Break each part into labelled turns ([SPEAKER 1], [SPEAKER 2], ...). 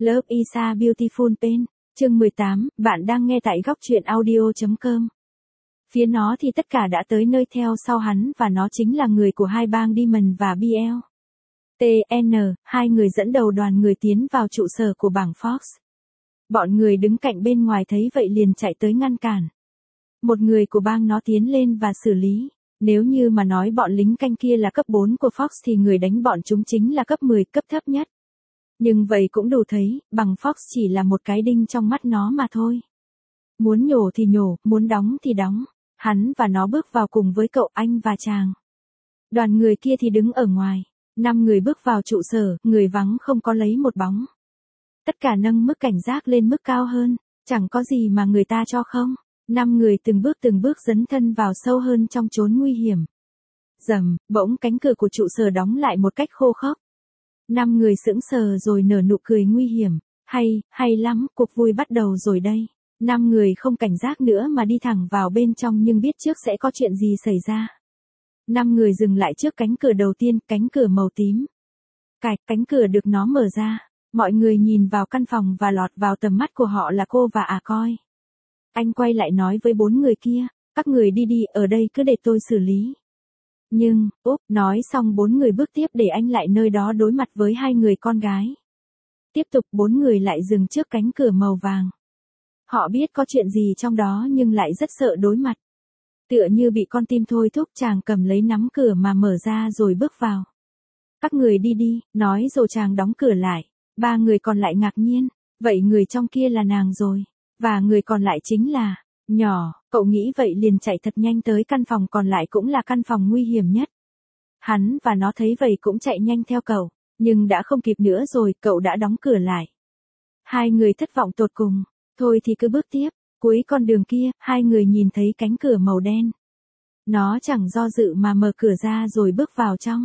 [SPEAKER 1] Love is a Beautiful Pain, chương 18, bạn đang nghe tại góc truyện audio.com. Phía nó thì tất cả đã tới nơi theo sau hắn và nó chính là người của hai bang Demon và BL. TN, hai người dẫn đầu đoàn người tiến vào trụ sở của bảng Fox. Bọn người đứng cạnh bên ngoài thấy vậy liền chạy tới ngăn cản. Một người của bang nó tiến lên và xử lý. Nếu như mà nói bọn lính canh kia là cấp 4 của Fox thì người đánh bọn chúng chính là cấp 10, cấp thấp nhất. Nhưng vậy cũng đủ thấy, bằng Fox chỉ là một cái đinh trong mắt nó mà thôi. Muốn nhổ thì nhổ, muốn đóng thì đóng. Hắn và nó bước vào cùng với cậu anh và chàng. Đoàn người kia thì đứng ở ngoài. 5 người bước vào trụ sở, người vắng không có lấy một bóng. Tất cả nâng mức cảnh giác lên mức cao hơn, chẳng có gì mà người ta cho không. 5 người từng bước dấn thân vào sâu hơn trong chốn nguy hiểm. Rầm, bỗng cánh cửa của trụ sở đóng lại một cách khô khốc. 5 người sững sờ rồi nở nụ cười nguy hiểm. Hay lắm, cuộc vui bắt đầu rồi đây. 5 người không cảnh giác nữa mà đi thẳng vào bên trong nhưng biết trước sẽ có chuyện gì xảy ra. 5 người dừng lại trước cánh cửa đầu tiên, cánh cửa màu tím. Cánh cửa được nó mở ra. Mọi người nhìn vào căn phòng và lọt vào tầm mắt của họ là cô và Coi. Anh quay lại nói với 4 người kia, các người đi, ở đây cứ để tôi xử lý. Nhưng, nói xong 4 người bước tiếp để anh lại nơi đó đối mặt với 2 người con gái. Tiếp tục 4 người lại dừng trước cánh cửa màu vàng. Họ biết có chuyện gì trong đó nhưng lại rất sợ đối mặt. Tựa như bị con tim thôi thúc chàng cầm lấy nắm cửa mà mở ra rồi bước vào. Các người đi, nói rồi chàng đóng cửa lại. 3 người còn lại ngạc nhiên, vậy người trong kia là nàng rồi. Và người còn lại chính là, nhỏ, cậu nghĩ vậy liền chạy thật nhanh tới căn phòng còn lại cũng là căn phòng nguy hiểm nhất. Hắn và nó thấy vậy cũng chạy nhanh theo cậu, nhưng đã không kịp nữa rồi, cậu đã đóng cửa lại. 2 người thất vọng tột cùng, thôi thì cứ bước tiếp, cuối con đường kia, 2 người nhìn thấy cánh cửa màu đen. Nó chẳng do dự mà mở cửa ra rồi bước vào trong.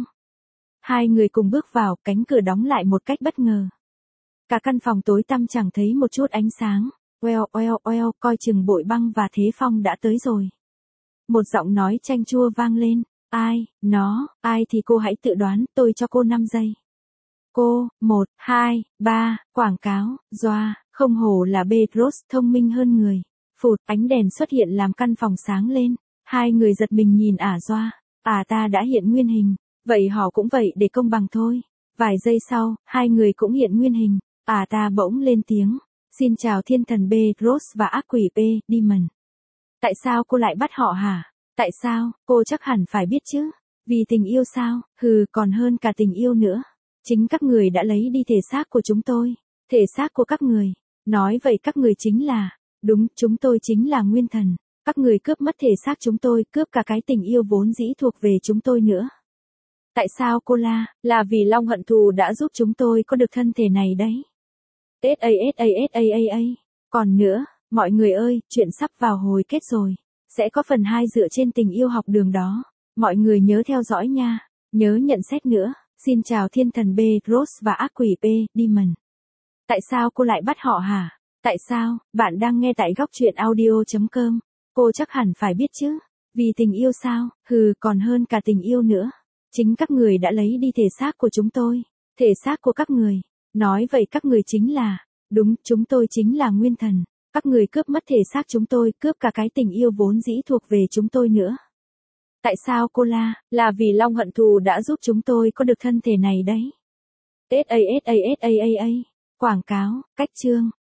[SPEAKER 1] 2 người cùng bước vào, cánh cửa đóng lại một cách bất ngờ. Cả căn phòng tối tăm chẳng thấy một chút ánh sáng. Oeo, coi chừng Bội Băng và Thế Phong đã tới rồi. Một giọng nói chanh chua vang lên, ai thì cô hãy tự đoán, tôi cho cô 5 giây. Cô, 1, 2, 3, quảng cáo, doa, không hổ là Bedros thông minh hơn người. Phụt, ánh đèn xuất hiện làm căn phòng sáng lên. 2 người giật mình nhìn doa, ta đã hiện nguyên hình, vậy họ cũng vậy để công bằng thôi. Vài giây sau, 2 người cũng hiện nguyên hình, ta bỗng lên tiếng. Xin chào thiên thần Bedros và ác quỷ Demon. Tại sao cô lại bắt họ hả? Tại sao, cô chắc hẳn phải biết chứ. Vì tình yêu sao? Còn hơn cả tình yêu nữa. Chính các người đã lấy đi thể xác của chúng tôi. Thể xác của các người. Nói vậy các người chính là, đúng, chúng tôi chính là nguyên thần. Các người cướp mất thể xác chúng tôi, cướp cả cái tình yêu vốn dĩ thuộc về chúng tôi nữa. Tại sao cô là vì Long hận thù đã giúp chúng tôi có được thân thể này đấy. SA. Còn nữa, mọi người ơi, chuyện sắp vào hồi kết rồi. Sẽ có phần 2 dựa trên tình yêu học đường đó. Mọi người nhớ theo dõi nha. Nhớ nhận xét nữa. Xin chào thiên thần Bedros và ác quỷ Demon. Tại sao cô lại bắt họ hả? Tại sao? Bạn đang nghe tại góc truyện audio.com. Cô chắc hẳn phải biết chứ. Vì tình yêu sao? Còn hơn cả tình yêu nữa. Chính các người đã lấy đi thể xác của chúng tôi. Thể xác của các người. Nói vậy các người chính là, đúng, chúng tôi chính là nguyên thần. Các người cướp mất thể xác chúng tôi, cướp cả cái tình yêu vốn dĩ thuộc về chúng tôi nữa. Tại sao cô là vì Long hận thù đã giúp chúng tôi có được thân thể này đấy. SA. Quảng cáo, cách chương.